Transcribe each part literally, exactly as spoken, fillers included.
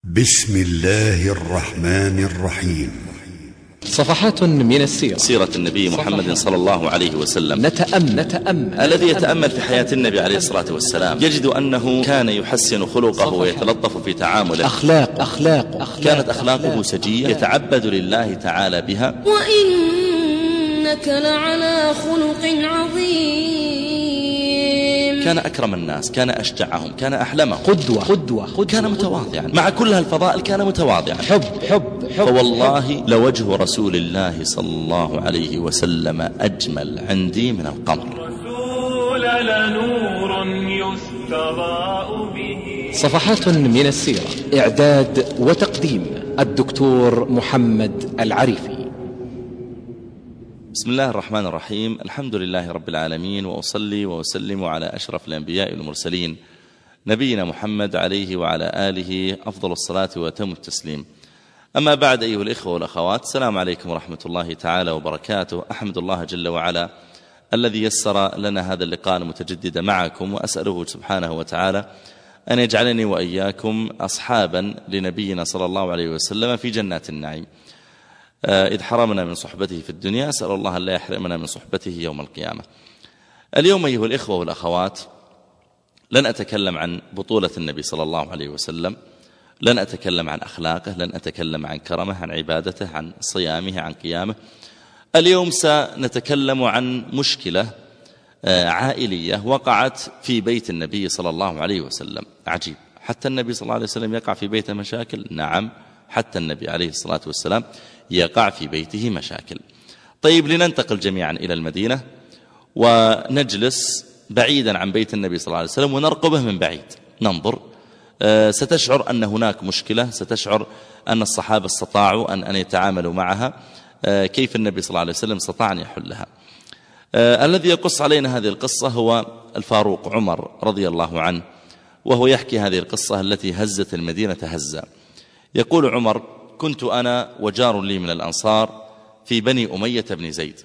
بسم الله الرحمن الرحيم. صفحات من السيرة، سيرة النبي محمد صلى الله عليه وسلم. نتأمل, نتأمل الذي يتأمل في حياة النبي عليه الصلاة والسلام يجد أنه كان يحسن خلقه ويتلطف في تعامله. أخلاق أخلاق, أخلاق كانت أخلاقه سجية يتعبد لله تعالى بها. وإنك لعلى خلق عظيم. كان أكرم الناس، كان أشجعهم، كان أحلمهم، قدوة قدوة, قدوة كان متواضعا. مع كل هالفضائل كان متواضعا. حب حب, حب فوالله لوجه رسول الله صلى الله عليه وسلم أجمل عندي من القمر. رسول لنور يستضاء به. صفحات من السيرة، إعداد وتقديم الدكتور محمد العريفي. بسم الله الرحمن الرحيم. الحمد لله رب العالمين، وأصلي وأسلم على أشرف الأنبياء والمرسلين نبينا محمد عليه وعلى آله أفضل الصلاة وأتم التسليم. أما بعد، أيها الإخوة والأخوات، السلام عليكم ورحمة الله تعالى وبركاته. أحمد الله جل وعلا الذي يسر لنا هذا اللقاء المتجدد معكم، وأسأله سبحانه وتعالى أن يجعلني وإياكم أصحابا لنبينا صلى الله عليه وسلم في جنات النعيم. إذ حرمنا من صحبته في الدنيا، أسأل الله أن لا يحرمنا من صحبته يوم القيامة. اليوم أيها الإخوة والأخوات لن أتكلم عن بطولة النبي صلى الله عليه وسلم، لن أتكلم عن أخلاقه، لن أتكلم عن كرمه، عن عبادته، عن صيامه، عن قيامه. اليوم سنتكلم عن مشكلة عائلية وقعت في بيت النبي صلى الله عليه وسلم. عجيب، حتى النبي صلى الله عليه وسلم يقع في بيته مشاكل؟ نعم، حتى النبي عليه الصلاة والسلام يقع في بيته مشاكل. طيب، لننتقل جميعا إلى المدينة ونجلس بعيدا عن بيت النبي صلى الله عليه وسلم ونرقبه من بعيد، ننظر. أه ستشعر أن هناك مشكلة، ستشعر أن الصحابة استطاعوا أن, أن يتعاملوا معها. أه كيف النبي صلى الله عليه وسلم استطاع أن يحلها. أه الذي يقص علينا هذه القصة هو الفاروق عمر رضي الله عنه، وهو يحكي هذه القصة التي هزت المدينة هزا. يقول عمر: كنت أنا وجار لي من الأنصار في بني أمية بن زيد.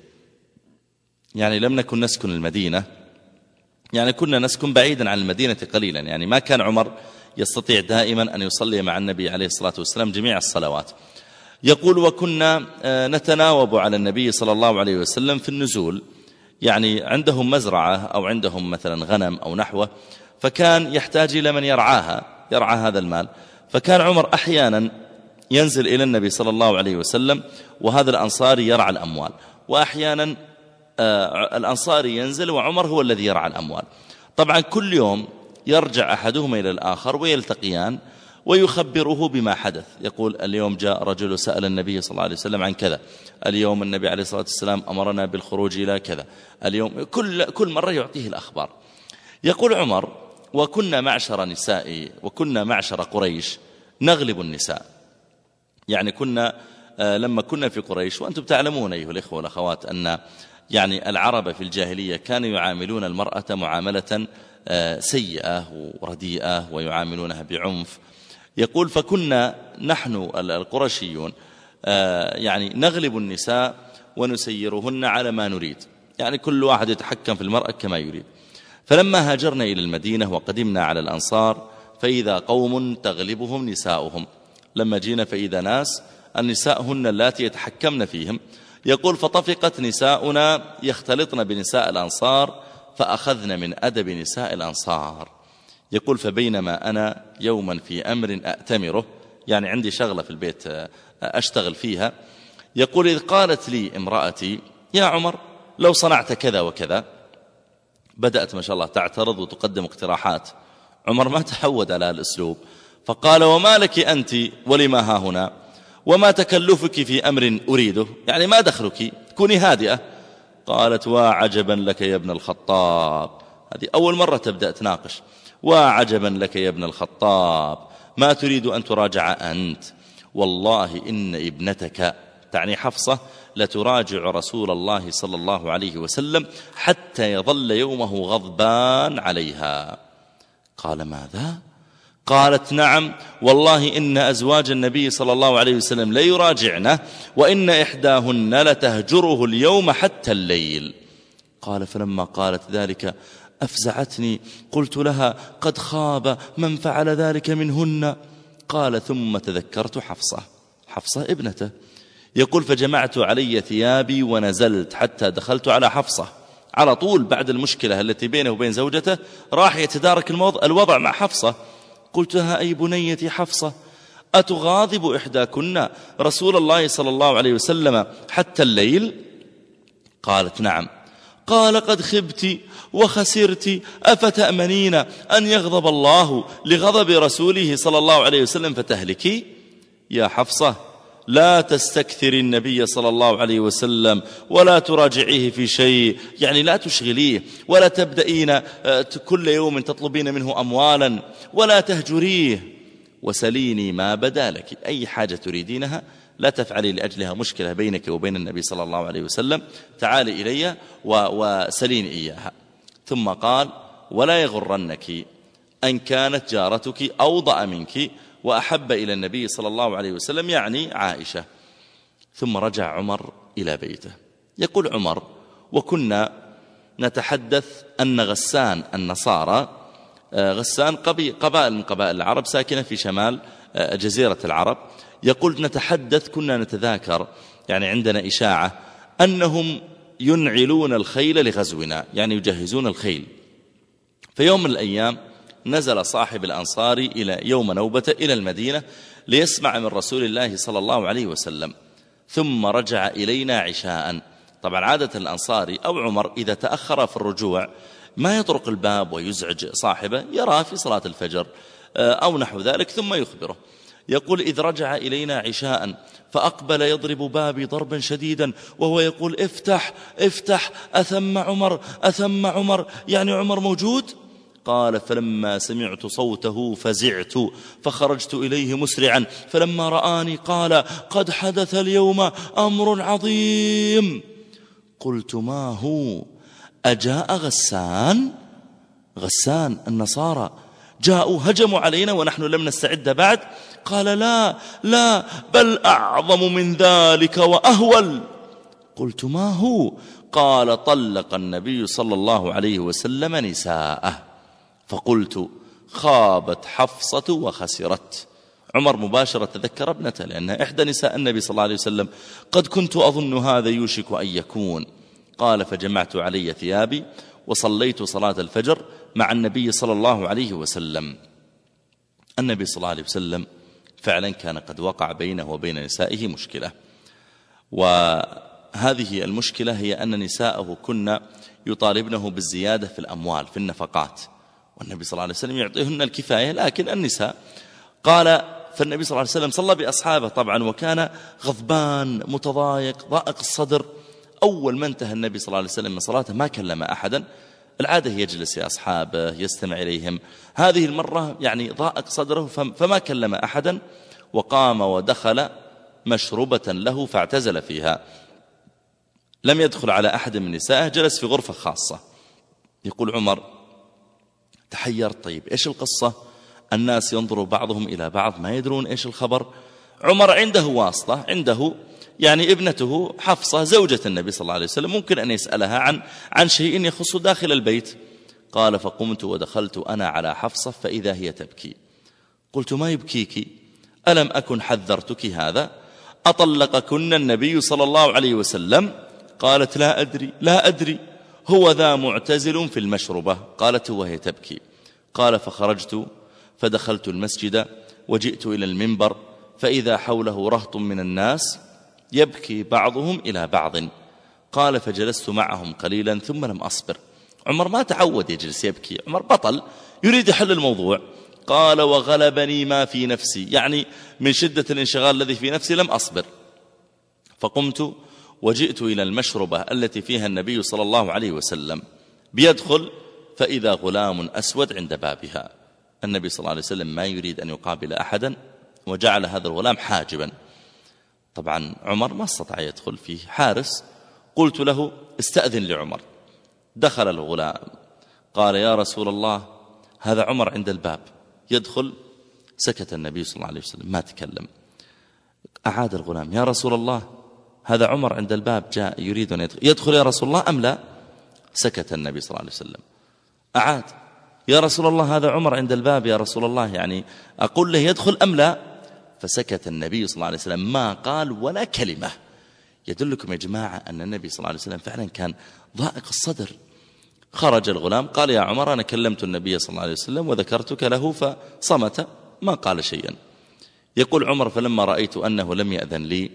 يعني لم نكن نسكن المدينة، يعني كنا نسكن بعيدا عن المدينة قليلا. يعني ما كان عمر يستطيع دائما أن يصلي مع النبي عليه الصلاة والسلام جميع الصلوات. يقول: وكنا نتناوب على النبي صلى الله عليه وسلم في النزول. يعني عندهم مزرعة أو عندهم مثلا غنم أو نحوه، فكان يحتاج إلى من يرعاها، يرعى هذا المال. فكان عمر أحيانا ينزل إلى النبي صلى الله عليه وسلم وهذا الأنصاري يرعى الأموال، وأحيانا آه الأنصاري ينزل وعمر هو الذي يرعى الأموال. طبعا كل يوم يرجع أحدهما إلى الآخر ويلتقيان ويخبره بما حدث. يقول: اليوم جاء رجل سأل النبي صلى الله عليه وسلم عن كذا، اليوم النبي عليه الصلاة والسلام أمرنا بالخروج إلى كذا، اليوم كل, كل مرة يعطيه الأخبار. يقول عمر: وكنا معشر نساء وكنا معشر قريش نغلب النساء. يعني كنا لما كنا في قريش، وأنتم تعلمون أيها الإخوة والأخوات أن يعني العرب في الجاهلية كانوا يعاملون المرأة معاملة سيئة ورديئة ويعاملونها بعنف. يقول: فكنا نحن القرشيون يعني نغلب النساء ونسيرهن على ما نريد، يعني كل واحد يتحكم في المرأة كما يريد. فلما هاجرنا إلى المدينة وقدمنا على الأنصار فإذا قوم تغلبهم نساؤهم. لما جينا فإذا ناس النساء هن اللاتي يتحكمن فيهم. يقول: فطفقت نساؤنا يختلطن بنساء الأنصار فأخذن من أدب نساء الأنصار. يقول: فبينما أنا يوما في أمر أأتمره، يعني عندي شغلة في البيت أشتغل فيها. يقول: إذ قالت لي امرأتي: يا عمر لو صنعت كذا وكذا. بدأت ما شاء الله تعترض وتقدم اقتراحات. عمر ما تعود على الأسلوب، فقال: وما لك أنت ولما ها هنا، وما تكلفك في أمر أريده، يعني ما دخلك، كوني هادئة. قالت: وعجبا لك يا ابن الخطاب. هذه أول مرة تبدأ تناقش. وعجبا لك يا ابن الخطاب، ما تريد أن تراجع أنت؟ والله إن ابنتك، تعني حفصة، لتراجع رسول الله صلى الله عليه وسلم حتى يظل يومه غضبان عليها. قال: ماذا؟ قالت: نعم والله إن أزواج النبي صلى الله عليه وسلم ليراجعنه، وإن إحداهن لتهجره اليوم حتى الليل. قال: فلما قالت ذلك أفزعتني، قلت لها: قد خاب من فعل ذلك منهن. قال ثم تذكرت حفصة، حفصة ابنته. يقول فجمعت علي ثيابي ونزلت حتى دخلت على حفصة. على طول بعد المشكلة التي بينه وبين زوجته راح يتدارك الوضع مع حفصة. قلت لها أي بنيتي حفصة أتغاضب إحداكن رسول الله صلى الله عليه وسلم حتى الليل؟ قالت نعم. قال قد خبت وخسرت، أفتأمنين أن يغضب الله لغضب رسوله صلى الله عليه وسلم فتهلكي؟ يا حفصة لا تستكثر النبي صلى الله عليه وسلم ولا تراجعيه في شيء، يعني لا تشغليه ولا تبدأين كل يوم تطلبين منه أموالا ولا تهجريه، وسليني ما بدا لك، أي حاجة تريدينها لا تفعلي لأجلها مشكلة بينك وبين النبي صلى الله عليه وسلم، تعالي إلي وسليني إياها. ثم قال ولا يغرنك أن كانت جارتك أوضأ منك وأحب إلى النبي صلى الله عليه وسلم، يعني عائشة. ثم رجع عمر إلى بيته. يقول عمر وكنا نتحدث أن غسان النصارى، غسان قبائل من قبائل العرب ساكنة في شمال جزيرة العرب، يقول نتحدث كنا نتذاكر، يعني عندنا إشاعة أنهم ينعلون الخيل لغزونا، يعني يجهزون الخيل. في يوم من الأيام نزل صاحب الأنصاري إلى يوم نوبة إلى المدينة ليسمع من رسول الله صلى الله عليه وسلم، ثم رجع إلينا عشاء. طبعا عادة الأنصاري أو عمر إذا تأخر في الرجوع ما يطرق الباب ويزعج صاحبه، يراه في صلاة الفجر أو نحو ذلك ثم يخبره. يقول إذ رجع إلينا عشاء فأقبل يضرب بابي ضربا شديدا وهو يقول افتح افتح أثم عمر أثم عمر، يعني عمر موجود؟ قال فلما سمعت صوته فزعت فخرجت إليه مسرعا، فلما رآني قال قد حدث اليوم أمر عظيم. قلت ما هو؟ أجاء غسان؟ غسان النصارى جاءوا هجموا علينا ونحن لم نستعد بعد؟ قال لا لا بل أعظم من ذلك وأهول. قلت ما هو؟ قال طلق النبي صلى الله عليه وسلم نساءه. فقلت خابت حفصة وخسرت. عمر مباشرة تذكر ابنته لأنها إحدى نساء النبي صلى الله عليه وسلم. قد كنت أظن هذا يوشك أن يكون. قال فجمعت علي ثيابي وصليت صلاة الفجر مع النبي صلى الله عليه وسلم. النبي صلى الله عليه وسلم فعلا كان قد وقع بينه وبين نسائه مشكلة، وهذه المشكلة هي أن نساءه كن يطالبنه بالزيادة في الأموال في النفقات، والنبي صلى الله عليه وسلم يعطيهن الكفاية، لكن النساء قال فالنبي صلى الله عليه وسلم صلى بأصحابه طبعا وكان غضبان متضايق ضائق الصدر. أول ما انتهى النبي صلى الله عليه وسلم من صلاته ما كلم أحدا، العادة يجلس يا أصحابه يستمع إليهم، هذه المرة يعني ضائق صدره فما كلم أحدا، وقام ودخل مشربة له فاعتزل فيها، لم يدخل على أحد من نسائه، جلس في غرفة خاصة. يقول عمر تحيرت، طيب إيش القصة؟ الناس ينظر بعضهم إلى بعض ما يدرون إيش الخبر. عمر عنده واسطة، عنده يعني ابنته حفصة زوجة النبي صلى الله عليه وسلم، ممكن أن يسألها عن عن شيء يخص داخل البيت. قال فقمت ودخلت أنا على حفصة فإذا هي تبكي. قلت ما يبكيك؟ ألم أكن حذرتك هذا؟ أطلقكن النبي صلى الله عليه وسلم؟ قالت لا أدري لا أدري، هو ذا معتزل في المشربة. قالت وهي تبكي. قال فخرجت فدخلت المسجد وجئت إلى المنبر فإذا حوله رهط من الناس يبكي بعضهم إلى بعض. قال فجلست معهم قليلا ثم لم أصبر. عمر ما تعود يجلس يبكي، عمر بطل يريد يحل الموضوع. قال وغلبني ما في نفسي، يعني من شدة الانشغال الذي في نفسي لم أصبر. فقمت وجئت إلى المشربة التي فيها النبي صلى الله عليه وسلم، بيدخل فإذا غلام أسود عند بابها. النبي صلى الله عليه وسلم ما يريد أن يقابل أحدا وجعل هذا الغلام حاجبا. طبعا عمر ما استطاع يدخل، فيه حارس. قلت له استأذن لعمر. دخل الغلام قال يا رسول الله هذا عمر عند الباب. يدخل، سكت النبي صلى الله عليه وسلم ما تكلم. أعاد الغلام يا رسول الله هذا عمر عند الباب جاء يريد أن يدخل. يدخل يا رسول الله أم لا؟ سكت النبي صلى الله عليه وسلم. أعاد يا رسول الله هذا عمر عند الباب يا رسول الله، يعني أقول له يدخل أم لا؟ فسكت النبي صلى الله عليه وسلم ما قال ولا كلمة. يدلكم يا جماعة أن النبي صلى الله عليه وسلم فعلا كان ضائق الصدر. خرج الغلام قال يا عمر أنا كلمت النبي صلى الله عليه وسلم وذكرتك له فصمت ما قال شيئا. يقول عمر فلما رأيت أنه لم يأذن لي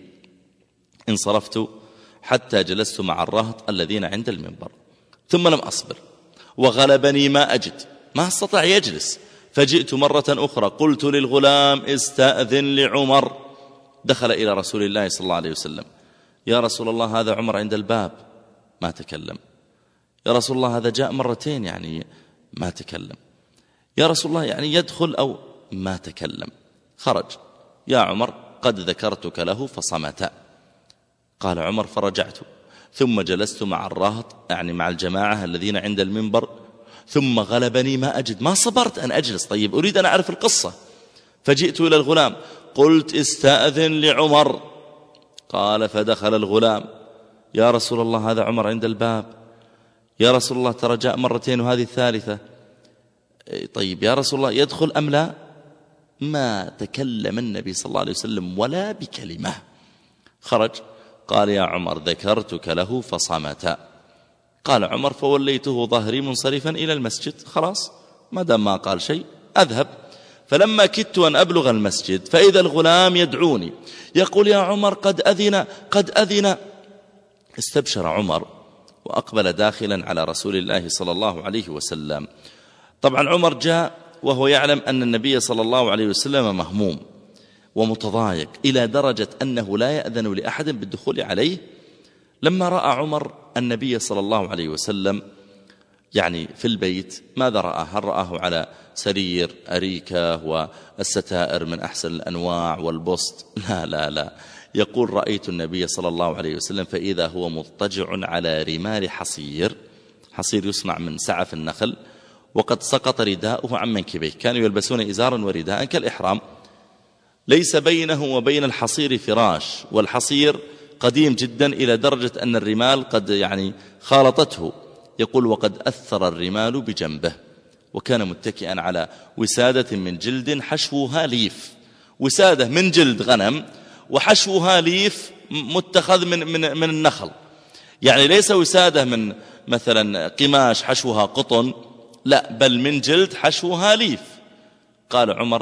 انصرفت حتى جلست مع الرهط الذين عند المنبر، ثم لم أصبر وغلبني ما أجد، ما استطاع يجلس، فجئت مرة أخرى قلت للغلام استأذن لعمر. دخل إلى رسول الله صلى الله عليه وسلم يا رسول الله هذا عمر عند الباب، ما تكلم. يا رسول الله هذا جاء مرتين يعني ما تكلم. يا رسول الله يعني يدخل أو ما تكلم. خرج يا عمر قد ذكرتك له فصمت. قال عمر فرجعت ثم جلست مع الرهط يعني مع الجماعة الذين عند المنبر، ثم غلبني ما أجد، ما صبرت أن أجلس، طيب أريد أن أعرف القصة. فجئت إلى الغلام قلت استأذن لعمر. قال فدخل الغلام يا رسول الله هذا عمر عند الباب. يا رسول الله ترى جاء مرتين وهذه الثالثة. طيب يا رسول الله يدخل أم لا؟ ما تكلم النبي صلى الله عليه وسلم ولا بكلمة. خرج قال يا عمر ذكرتك له فصمت. قال عمر فوليته ظهري منصرفا إلى المسجد، خلاص ما دام ما قال شيء أذهب. فلما كدت أن أبلغ المسجد فإذا الغلام يدعوني يقول يا عمر قد أذن قد أذن. استبشر عمر وأقبل داخلا على رسول الله صلى الله عليه وسلم. طبعا عمر جاء وهو يعلم أن النبي صلى الله عليه وسلم مهموم ومتضايق إلى درجة أنه لا يأذن لأحد بالدخول عليه. لما رأى عمر النبي صلى الله عليه وسلم يعني في البيت ماذا رأى؟ هل رآه على سرير أريكة والستائر من أحسن الأنواع والبسط؟ لا لا لا. يقول رأيت النبي صلى الله عليه وسلم فإذا هو مضطجع على رمال حصير، حصير يصنع من سعف النخل، وقد سقط رداؤه عن منكبيه، كانوا يلبسون إزارا ورداء كالإحرام، ليس بينه وبين الحصير فراش، والحصير قديم جدا إلى درجة أن الرمال قد يعني خالطته. يقول وقد أثر الرمال بجنبه، وكان متكئا على وسادة من جلد حشوها ليف، وسادة من جلد غنم وحشوها ليف متخذ من, من, من النخل، يعني ليس وسادة من مثلا قماش حشوها قطن، لا بل من جلد حشوها ليف. قال عمر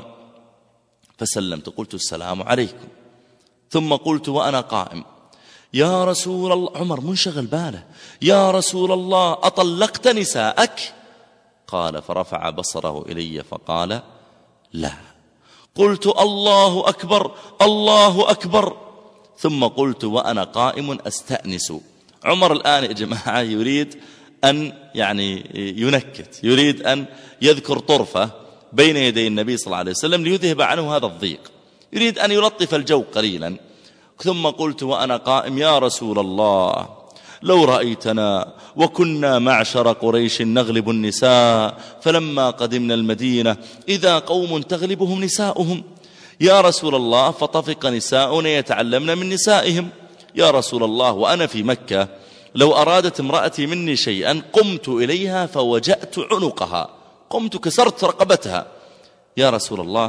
فسلمت قلت السلام عليكم، ثم قلت وأنا قائم يا رسول الله، عمر منشغل باله، يا رسول الله أطلقت نساءك؟ قال فرفع بصره إلي فقال لا. قلت الله أكبر الله أكبر، ثم قلت وأنا قائم أستأنس. عمر الآن يا جماعة يريد أن يعني ينكت، يريد أن يذكر طرفة بين يدي النبي صلى الله عليه وسلم ليذهب عنه هذا الضيق، يريد أن يلطف الجو قليلا. ثم قلت وأنا قائم يا رسول الله لو رأيتنا وكنا معشر قريش نغلب النساء، فلما قدمنا المدينة إذا قوم تغلبهم نساؤهم، يا رسول الله فطفق نساؤنا يتعلمن من نسائهم، يا رسول الله وأنا في مكة لو أرادت امرأتي مني شيئا قمت إليها فوجأت عنقها، قمت كسرت رقبتها، يا رسول الله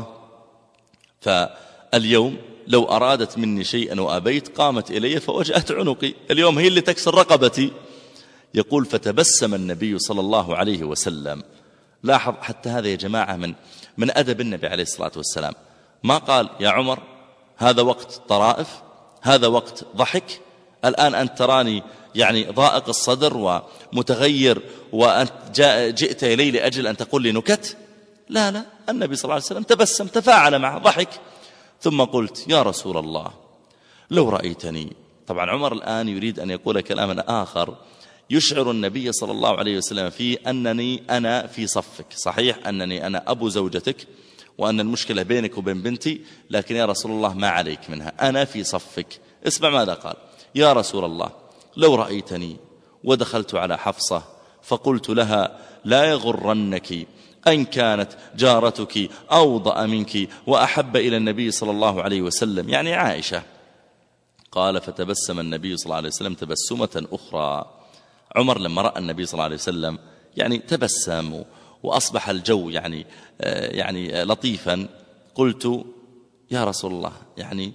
فاليوم لو أرادت مني شيئا وأبيت قامت إلي فوجأت عنقي، اليوم هي اللي تكسر رقبتي. يقول فتبسم النبي صلى الله عليه وسلم. لاحظ حتى هذا يا جماعة من من أدب النبي عليه الصلاة والسلام، ما قال يا عمر هذا وقت طرائف، هذا وقت ضحك، الآن أنت تراني يعني ضائق الصدر ومتغير وأنت جئت إلي لأجل أن تقول لي نكت. لا لا، النبي صلى الله عليه وسلم تبسم تفاعل معه ضحك. ثم قلت يا رسول الله لو رأيتني. طبعا عمر الآن يريد أن يقول كلاما آخر يشعر النبي صلى الله عليه وسلم فيه أنني أنا في صفك، صحيح أنني أنا أبو زوجتك وأن المشكلة بينك وبين بنتي، لكن يا رسول الله ما عليك منها، أنا في صفك. اسمع ماذا قال، يا رسول الله لو رأيتني ودخلت على حفصة فقلت لها لا يغرنك أن كانت جارتك أوضأ منك وأحب إلى النبي صلى الله عليه وسلم، يعني عائشة. قال فتبسم النبي صلى الله عليه وسلم تبسمة أخرى. عمر لما رأى النبي صلى الله عليه وسلم يعني تبسم وأصبح الجو يعني يعني لطيفا، قلت يا رسول الله يعني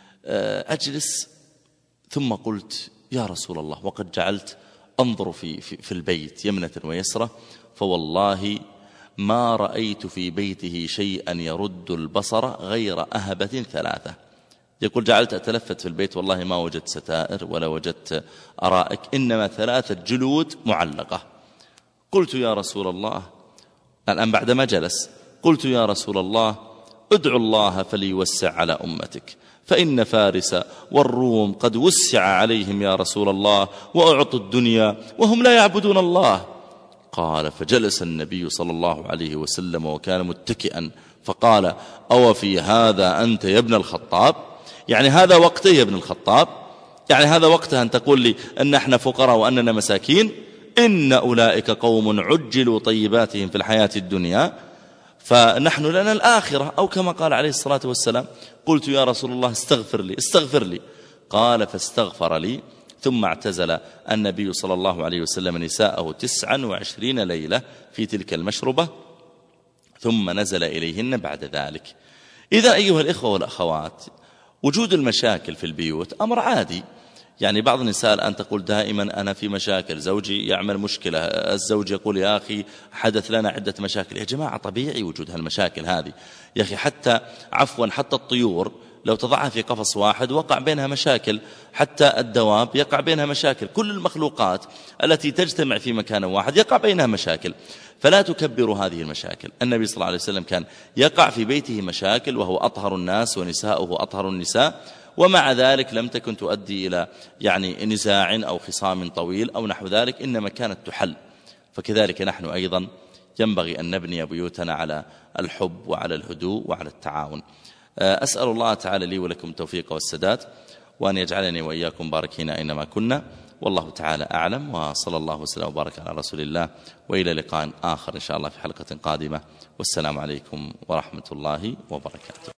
أجلس، ثم قلت يا رسول الله وقد جعلت أنظر في, في, في البيت يمنة ويسرة، فوالله ما رأيت في بيته شيئا يرد البصر غير أهبة ثلاثة. يقول جعلت أتلفت في البيت والله ما وجدت ستائر ولا وجدت أرائك، إنما ثلاثة جلود معلقة. قلت يا رسول الله، الآن بعدما جلس، قلت يا رسول الله ادعو الله فليوسع على أمتك، فإن فارس والروم قد وسع عليهم يا رسول الله وأعطوا الدنيا وهم لا يعبدون الله. قال فجلس النبي صلى الله عليه وسلم وكان متكئا فقال أو في هذا أنت يا ابن الخطاب؟ يعني هذا وقته يا ابن الخطاب؟ يعني هذا وقته أن تقول لي أن احنا فقراء وأننا مساكين؟ إن أولئك قوم عجلوا طيباتهم في الحياة الدنيا فنحن لنا الآخرة، أو كما قال عليه الصلاة والسلام. قلت يا رسول الله استغفر لي استغفر لي. قال فاستغفر لي، ثم اعتزل النبي صلى الله عليه وسلم نساءه تسعا وعشرين ليلة في تلك المشربة، ثم نزل إليهن بعد ذلك. إذا أيها الإخوة والأخوات، وجود المشاكل في البيوت أمر عادي. يعني بعض النساء الآن تقول دائما أنا في مشاكل، زوجي يعمل مشكلة، الزوج يقول يا أخي حدث لنا عدة مشاكل. يا جماعة طبيعي وجود هالمشاكل هذه يا أخي، حتى عفوا حتى الطيور لو تضعها في قفص واحد وقع بينها مشاكل، حتى الدواب يقع بينها مشاكل، كل المخلوقات التي تجتمع في مكان واحد يقع بينها مشاكل. فلا تكبروا هذه المشاكل. النبي صلى الله عليه وسلم كان يقع في بيته مشاكل وهو أطهر الناس ونساؤه أطهر النساء، ومع ذلك لم تكن تؤدي إلى يعني نزاع أو خصام طويل أو نحو ذلك، إنما كانت تحل. فكذلك نحن أيضا ينبغي أن نبني بيوتنا على الحب وعلى الهدوء وعلى التعاون. أسأل الله تعالى لي ولكم التوفيق والسداد، وأن يجعلني وإياكم باركين أينما كنا، والله تعالى أعلم، وصلى الله وسلم وبارك على رسول الله، وإلى لقاء آخر إن شاء الله في حلقة قادمة، والسلام عليكم ورحمة الله وبركاته.